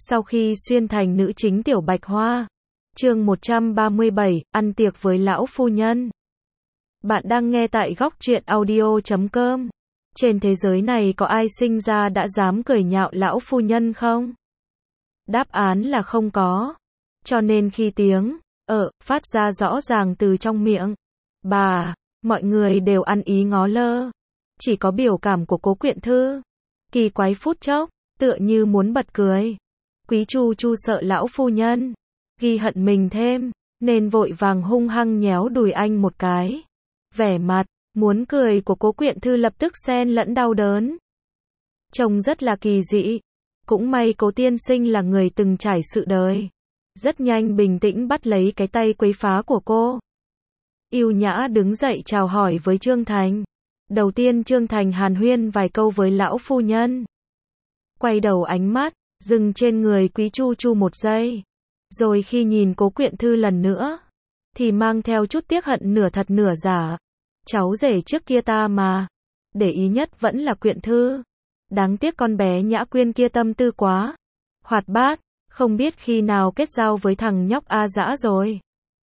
Sau khi xuyên thành nữ chính Tiểu Bạch Hoa. Chương 137, ăn tiệc với lão phu nhân. Bạn đang nghe tại góc truyện audio.com. Trên thế giới này có ai sinh ra đã dám cười nhạo lão phu nhân không? Đáp án là không có. Cho nên khi tiếng phát ra rõ ràng từ trong miệng bà, mọi người đều ăn ý ngó lơ. Chỉ có biểu cảm của Cố Quyện Thư kỳ quái phút chốc, tựa như muốn bật cười. Quý Chu Chu sợ lão phu nhân ghi hận mình thêm, nên vội vàng hung hăng nhéo đùi anh một cái. Vẻ mặt muốn cười của Cố Quyện Thư lập tức xen lẫn đau đớn. Trông rất là kỳ dị. Cũng may Cố tiên sinh là người từng trải sự đời. Rất nhanh bình tĩnh bắt lấy cái tay quấy phá của cô. Yêu nhã đứng dậy chào hỏi với Trương Thành. Đầu tiên Trương Thành hàn huyên vài câu với lão phu nhân. Quay đầu ánh mắt dừng trên người Quý Chu Chu một giây. Rồi khi nhìn Cố Quyện Thư lần nữa, thì mang theo chút tiếc hận nửa thật nửa giả. Cháu rể trước kia ta mà. Để ý nhất vẫn là Quyện Thư. Đáng tiếc con bé Nhã Quyên kia tâm tư quá hoạt bát, không biết khi nào kết giao với thằng nhóc A Dã rồi.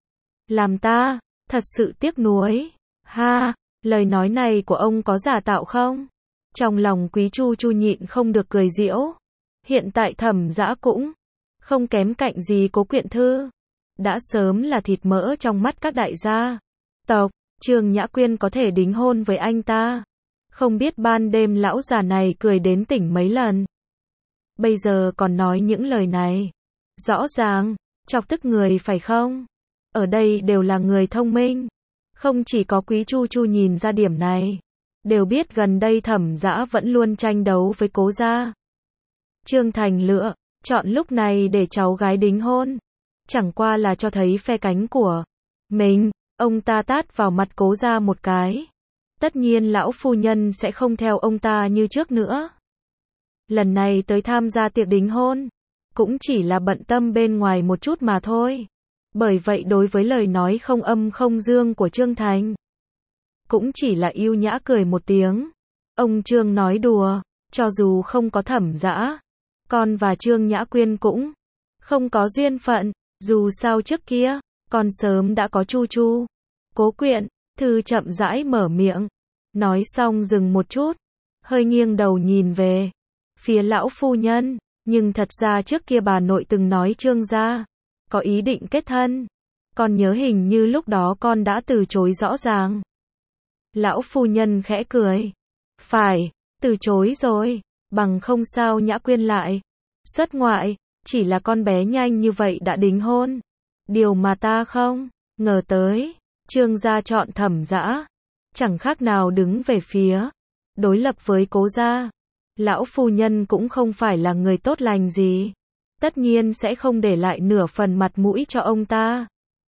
Làm ta thật sự tiếc nuối. Ha, lời nói này của ông có giả tạo không? Trong lòng Quý Chu Chu nhịn không được cười giễu. Hiện tại Thẩm Dã cũng không kém cạnh gì Cố Quyện Thư. Đã sớm là thịt mỡ trong mắt các đại gia tộc. Trương Nhã Quyên có thể đính hôn với anh ta. Không biết ban đêm lão già này cười đến tỉnh mấy lần. Bây giờ còn nói những lời này. Rõ ràng chọc tức người phải không? Ở đây đều là người thông minh. Không chỉ có Quý Chu Chu nhìn ra điểm này. Đều biết gần đây Thẩm Dã vẫn luôn tranh đấu với Cố gia. Trương Thành lựa chọn lúc này để cháu gái đính hôn. Chẳng qua là cho thấy phe cánh của mình. Ông ta tát vào mặt Cố gia một cái. Tất nhiên lão phu nhân sẽ không theo ông ta như trước nữa. Lần này tới tham gia tiệc đính hôn, cũng chỉ là bận tâm bên ngoài một chút mà thôi. Bởi vậy đối với lời nói không âm không dương của Trương Thành, cũng chỉ là yêu nhã cười một tiếng. Ông Trương nói đùa, cho dù không có Thẩm Dã, con và Trương Nhã Quyên cũng không có duyên phận, dù sao trước kia, con sớm đã có Chu Chu. Cố Quyện Thư chậm rãi mở miệng, nói xong dừng một chút, hơi nghiêng đầu nhìn về phía lão phu nhân, nhưng thật ra trước kia bà nội từng nói Trương gia có ý định kết thân. Con nhớ hình như lúc đó con đã từ chối rõ ràng. Lão phu nhân khẽ cười. Phải, từ chối rồi, bằng không sao Nhã Quyên lại xuất ngoại, chỉ là con bé nhanh như vậy đã đính hôn. Điều mà ta không ngờ tới. Trương gia chọn Thẩm Dã, chẳng khác nào đứng về phía đối lập với Cố gia. Lão phu nhân cũng không phải là người tốt lành gì, tất nhiên sẽ không để lại nửa phần mặt mũi cho ông ta.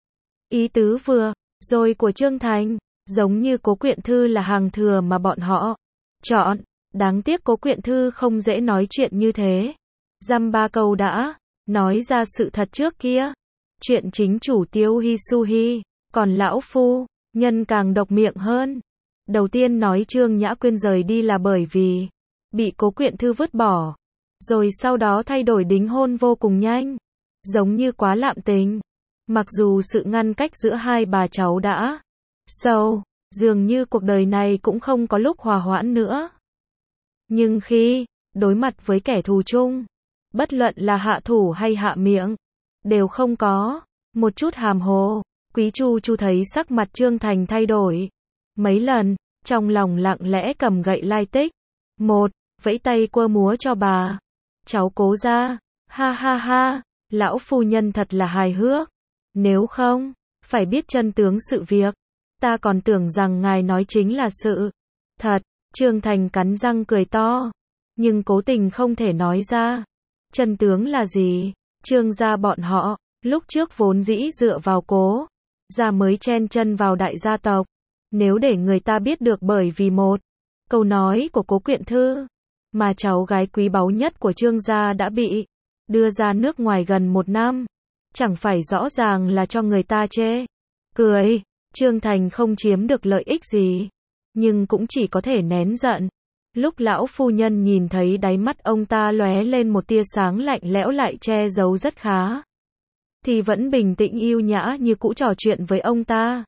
Ý tứ vừa rồi của Trương Thành, giống như Cố Quyện Thư là hàng thừa mà bọn họ chọn. Đáng tiếc Cố Quyện Thư không dễ nói chuyện như thế. Dăm ba câu đã nói ra sự thật trước kia. Chuyện chính chủ Tiêu Hi Su Hi. Còn lão phu nhân càng độc miệng hơn. Đầu tiên nói Trương Nhã Quyên rời đi là bởi vì bị Cố Quyện Thư vứt bỏ. Rồi sau đó thay đổi đính hôn vô cùng nhanh. Giống như quá lạm tình. Mặc dù sự ngăn cách giữa hai bà cháu đã sâu, dường như cuộc đời này cũng không có lúc hòa hoãn nữa. Nhưng khi đối mặt với kẻ thù chung, bất luận là hạ thủ hay hạ miệng, đều không có một chút hàm hồ. Quý Chu Chu thấy sắc mặt Trương Thành thay đổi mấy lần, trong lòng lặng lẽ cầm gậy lai tích. Một, vẫy tay quơ múa cho bà cháu Cố gia. Ha ha ha, lão phu nhân thật là hài hước. Nếu không phải biết chân tướng sự việc, ta còn tưởng rằng ngài nói chính là sự thật. Trương Thành cắn răng cười to, nhưng cố tình không thể nói ra. Chân tướng là gì? Trương gia bọn họ lúc trước vốn dĩ dựa vào Cố gia mới chen chân vào đại gia tộc. Nếu để người ta biết được bởi vì một câu nói của Cố Quyện Thư mà cháu gái quý báu nhất của Trương gia đã bị đưa ra nước ngoài gần 1 năm, chẳng phải rõ ràng là cho người ta chê cười. Trương Thành không chiếm được lợi ích gì, nhưng cũng chỉ có thể nén giận, Lúc lão phu nhân nhìn thấy đáy mắt ông ta lóe lên một tia sáng lạnh lẽo lại che giấu rất khá, thì vẫn bình tĩnh yêu nhã như cũ trò chuyện với ông ta.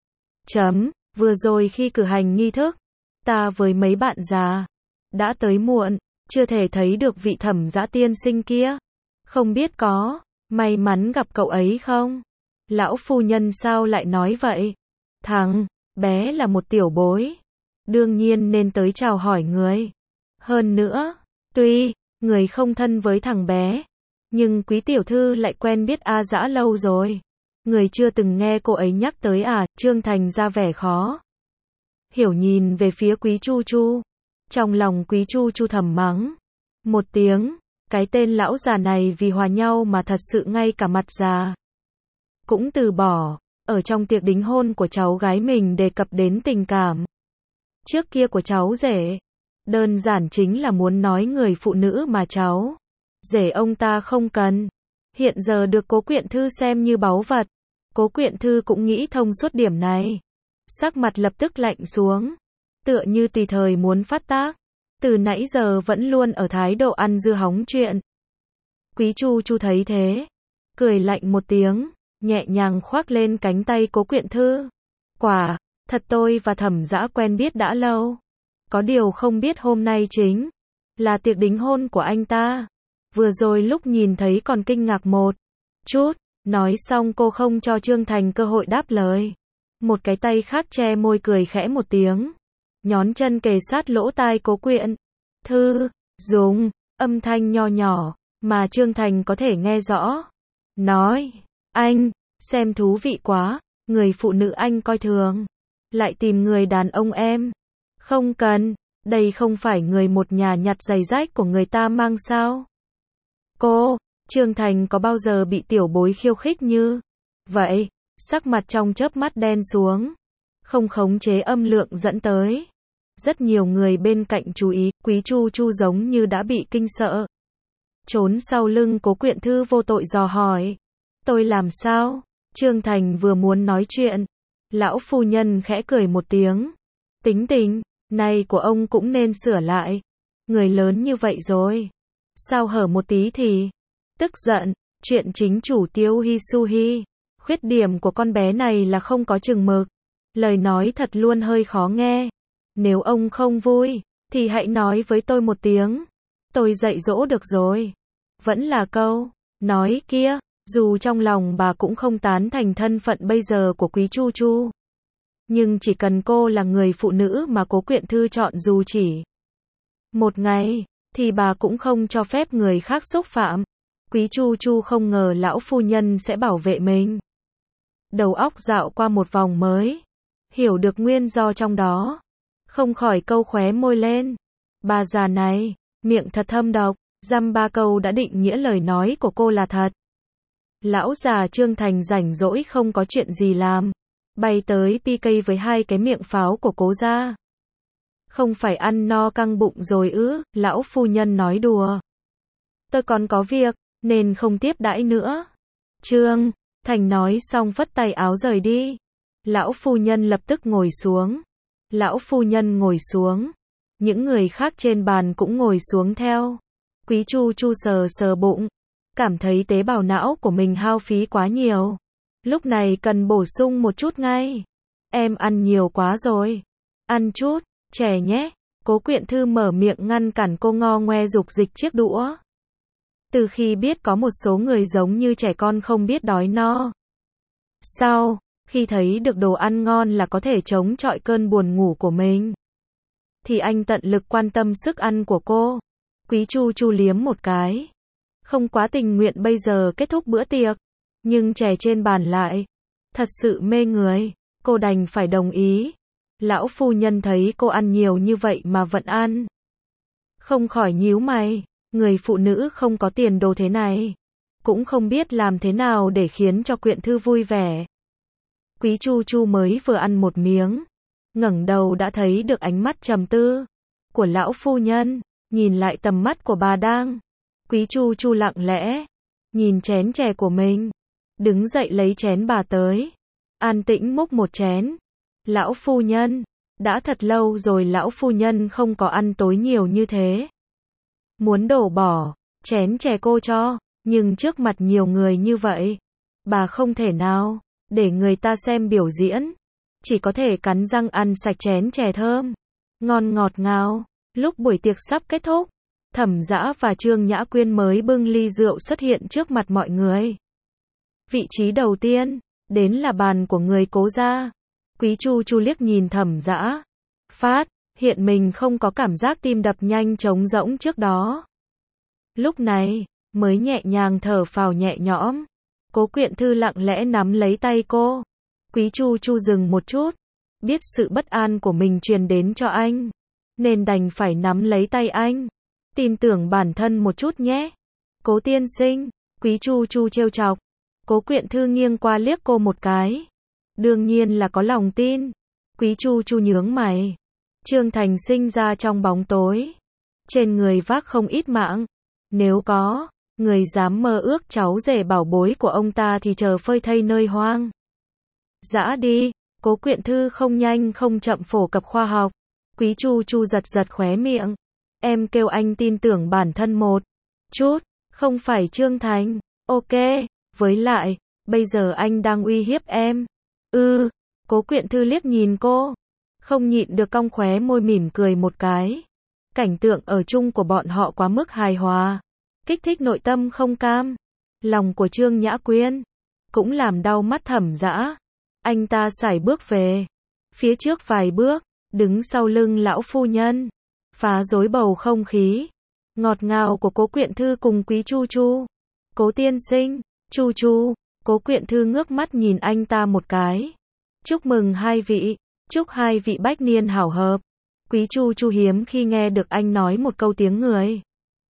Vừa rồi khi cử hành nghi thức, ta với mấy bạn già đã tới muộn, chưa thể thấy được vị Thẩm Dã tiên sinh kia. Không biết có may mắn gặp cậu ấy không? Lão phu nhân sao lại nói vậy? Thằng bé là một tiểu bối, đương nhiên nên tới chào hỏi người. Hơn nữa, tuy người không thân với thằng bé, nhưng quý tiểu thư lại quen biết A Dã lâu rồi. Người chưa từng nghe cô ấy nhắc tới à? Trương Thành ra vẻ khó hiểu nhìn về phía Quý Chu Chu. Trong lòng Quý Chu Chu thầm mắng một tiếng, cái tên lão già này vì hòa nhau mà thật sự ngay cả mặt già cũng từ bỏ. Ở trong tiệc đính hôn của cháu gái mình đề cập đến tình cảm trước kia của cháu rể, đơn giản chính là muốn nói người phụ nữ mà cháu rể ông ta không cần, hiện giờ được Cố Quyện Thư xem như báu vật. Cố Quyện Thư cũng nghĩ thông suốt điểm này, sắc mặt lập tức lạnh xuống, tựa như tùy thời muốn phát tác, từ nãy giờ vẫn luôn ở thái độ ăn dưa hóng chuyện. Quý Chu Chu thấy thế, cười lạnh một tiếng, nhẹ nhàng khoác lên cánh tay Cố Quyện Thư. Quả thật tôi và Thẩm Dã quen biết đã lâu, có điều không biết hôm nay chính là tiệc đính hôn của anh ta. Vừa rồi lúc nhìn thấy còn kinh ngạc một chút. Nói xong cô không cho Trương Thành cơ hội đáp lời, một cái tay khác che môi cười khẽ một tiếng, nhón chân kề sát lỗ tai Cố Quyện Thư, dùng âm thanh nho nhỏ mà Trương Thành có thể nghe rõ, nói: anh xem thú vị quá, người phụ nữ anh coi thường lại tìm người đàn ông em không cần, đây không phải người một nhà nhặt giày rách của người ta mang sao? Trương Thành có bao giờ bị tiểu bối khiêu khích như vậy? Sắc mặt trong chớp mắt đen xuống, không khống chế âm lượng dẫn tới rất nhiều người bên cạnh chú ý. Quý Chu Chu giống như đã bị kinh sợ, trốn sau lưng Cố Quyện Thư vô tội dò hỏi: tôi làm sao? Trương Thành vừa muốn nói chuyện, lão phu nhân khẽ cười một tiếng: tính tình này của ông cũng nên sửa lại, người lớn như vậy rồi, sao hở một tí thì tức giận. Chuyện chính chủ Tiêu Hi Su Hi, khuyết điểm của con bé này là không có chừng mực, lời nói thật luôn hơi khó nghe. Nếu ông không vui thì hãy nói với tôi một tiếng, tôi dạy dỗ được rồi. Vẫn là câu nói kia, dù trong lòng bà cũng không tán thành thân phận bây giờ của Quý Chu Chu, nhưng chỉ cần cô là người phụ nữ mà Cố Quyện Thư chọn dù chỉ một ngày, thì bà cũng không cho phép người khác xúc phạm. Quý Chu Chu không ngờ lão phu nhân sẽ bảo vệ mình. Đầu óc dạo qua một vòng mới hiểu được nguyên do trong đó, không khỏi câu khóe môi lên. Bà già này, miệng thật thâm độc, dăm ba câu đã định nghĩa lời nói của cô là thật. Lão già Trương Thành rảnh rỗi không có chuyện gì làm, bay tới PK với hai cái miệng pháo của Cố gia. Không phải ăn no căng bụng rồi ư? Lão phu nhân nói đùa. Tôi còn có việc, nên không tiếp đãi nữa. Trương Thành nói xong phất tay áo rời đi. Lão phu nhân lập tức ngồi xuống. Lão phu nhân ngồi xuống, những người khác trên bàn cũng ngồi xuống theo. Quý Chu Chu sờ sờ bụng, cảm thấy tế bào não của mình hao phí quá nhiều, lúc này cần bổ sung một chút ngay. Em ăn nhiều quá rồi, ăn chút chè nhé. Cố Quyện Thư mở miệng ngăn cản cô ngo ngoe dục dịch chiếc đũa. Từ khi biết có một số người giống như trẻ con không biết đói no, sau khi thấy được đồ ăn ngon là có thể chống chọi cơn buồn ngủ của mình, thì anh tận lực quan tâm sức ăn của cô. Quý Chu Chu liếm một cái, không quá tình nguyện bây giờ kết thúc bữa tiệc, nhưng chè trên bàn lại thật sự mê người, cô đành phải đồng ý. Lão phu nhân thấy cô ăn nhiều như vậy mà vẫn ăn, không khỏi nhíu mày, người phụ nữ không có tiền đồ thế này, cũng không biết làm thế nào để khiến cho Quyện Thư vui vẻ. Quý Chu Chu mới vừa ăn một miếng, ngẩng đầu đã thấy được ánh mắt trầm tư của lão phu nhân, nhìn lại tầm mắt của bà đang. Quý Chu Chu lặng lẽ nhìn chén chè của mình, đứng dậy lấy chén bà tới, an tĩnh múc một chén. Lão phu nhân đã thật lâu rồi lão phu nhân không có ăn tối nhiều như thế. Muốn đổ bỏ chén chè cô cho, nhưng trước mặt nhiều người như vậy, bà không thể nào để người ta xem biểu diễn, chỉ có thể cắn răng ăn sạch chén chè thơm, ngon ngọt ngào. Lúc buổi tiệc sắp kết thúc, Thẩm Dã và Trương Nhã Quyên mới bưng ly rượu xuất hiện trước mặt mọi người. Vị trí đầu tiên đến là bàn của người Cố gia. Quý Chu Chu liếc nhìn Thẩm Dã, phát hiện mình không có cảm giác tim đập nhanh trống rỗng trước đó. Lúc này mới nhẹ nhàng thở phào nhẹ nhõm. Cố Quyện Thư lặng lẽ nắm lấy tay cô. Quý Chu Chu dừng một chút, biết sự bất an của mình truyền đến cho anh, nên đành phải nắm lấy tay anh. Tin tưởng bản thân một chút nhé. Cố tiên sinh, Quý Chu Chu trêu chọc. Cố Quyện Thư nghiêng qua liếc cô một cái. Đương nhiên là có lòng tin. Quý Chu Chu nhướng mày. Trương Thành sinh ra trong bóng tối, trên người vác không ít mạng. Nếu có người dám mơ ước cháu rể bảo bối của ông ta thì chờ phơi thây nơi hoang dã đi. Cố Quyện Thư không nhanh không chậm phổ cập khoa học. Quý Chu Chu giật giật khóe miệng. Em kêu anh tin tưởng bản thân một chút, không phải Trương Thành. Ok, với lại, bây giờ anh đang uy hiếp em. Cố Quyện Thư liếc nhìn cô, không nhịn được cong khóe môi mỉm cười một cái. Cảnh tượng ở chung của bọn họ quá mức hài hòa, kích thích nội tâm không cam lòng của Trương Nhã Quyên, cũng làm đau mắt Thẩm Dã. Anh ta sải bước về phía trước vài bước, đứng sau lưng lão phu nhân, phá rối bầu không khí ngọt ngào của Cố Quyện Thư cùng Quý Chu Chu. Cố tiên sinh, Chu Chu. Cố Quyện Thư ngước mắt nhìn anh ta một cái. Chúc mừng hai vị, chúc hai vị bách niên hảo hợp. Quý Chu Chu hiếm khi nghe được anh nói một câu tiếng người.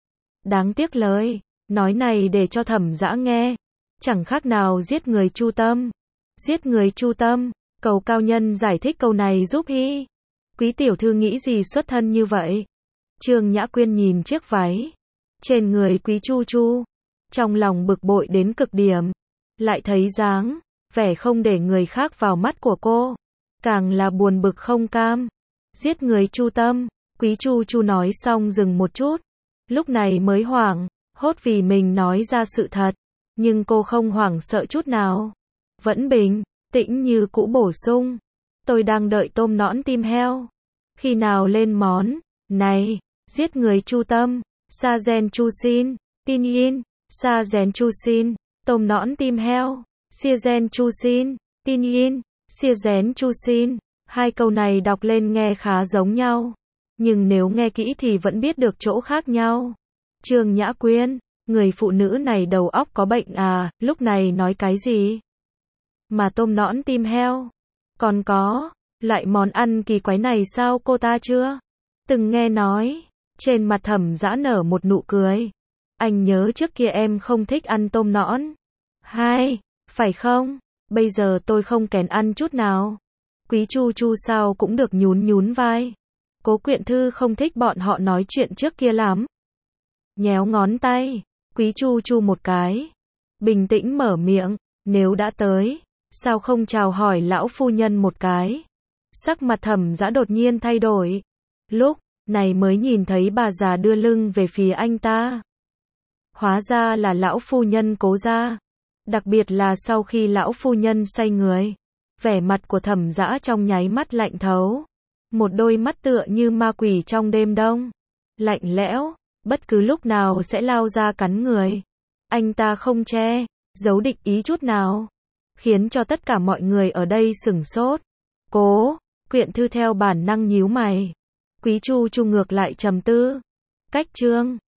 Đáng tiếc lời nói này để cho Thẩm Dã nghe, chẳng khác nào giết người chu tâm. Giết người chu tâm, cầu cao nhân giải thích câu này giúp hi. Quý tiểu thư nghĩ gì xuất thân như vậy? Trương Nhã Quyên nhìn chiếc váy trên người Quý Chu Chu, trong lòng bực bội đến cực điểm, lại thấy dáng vẻ không để người khác vào mắt của cô, càng là buồn bực không cam. Giết người chu tâm. Quý Chu Chu nói xong dừng một chút, lúc này mới hoảng hốt vì mình nói ra sự thật, nhưng cô không hoảng sợ chút nào, vẫn bình tĩnh như cũ bổ sung. Tôi đang đợi tôm nõn tim heo, khi nào lên món này? Giết người chu tâm, sa gen chu xin, pinyin, sa gen chu xin, tôm nõn tim heo, sia gen chu xin, pinyin, sia gen chu xin. Hai câu này đọc lên nghe khá giống nhau, nhưng nếu nghe kỹ thì vẫn biết được chỗ khác nhau. Trương Nhã Quyên, người phụ nữ này đầu óc có bệnh à, lúc này nói cái gì? Mà tôm nõn tim heo, còn có loại món ăn kỳ quái này sao cô ta chưa từng nghe nói? Trên mặt Thẩm Dã nở một nụ cười. Anh nhớ trước kia em không thích ăn tôm nõn. Hai, phải không? Bây giờ tôi không kén ăn chút nào. Quý Chu Chu sao cũng được nhún nhún vai. Cố Quyện Thư không thích bọn họ nói chuyện trước kia lắm. Nhéo ngón tay Quý Chu Chu một cái, bình tĩnh mở miệng, nếu đã tới, sao không chào hỏi lão phu nhân một cái? Sắc mặt Thẩm Dã đột nhiên thay đổi. Lúc này mới nhìn thấy bà già đưa lưng về phía anh ta. Hóa ra là lão phu nhân Cố gia. Đặc biệt là sau khi lão phu nhân xoay người, vẻ mặt của Thẩm Dã trong nháy mắt lạnh thấu. Một đôi mắt tựa như ma quỷ trong đêm đông, lạnh lẽo, bất cứ lúc nào sẽ lao ra cắn người. Anh ta không che giấu địch ý chút nào, khiến cho tất cả mọi người ở đây sửng sốt. Cố Quyện Thư theo bản năng nhíu mày. Quý Chu Chu ngược lại trầm tư. Cách Trương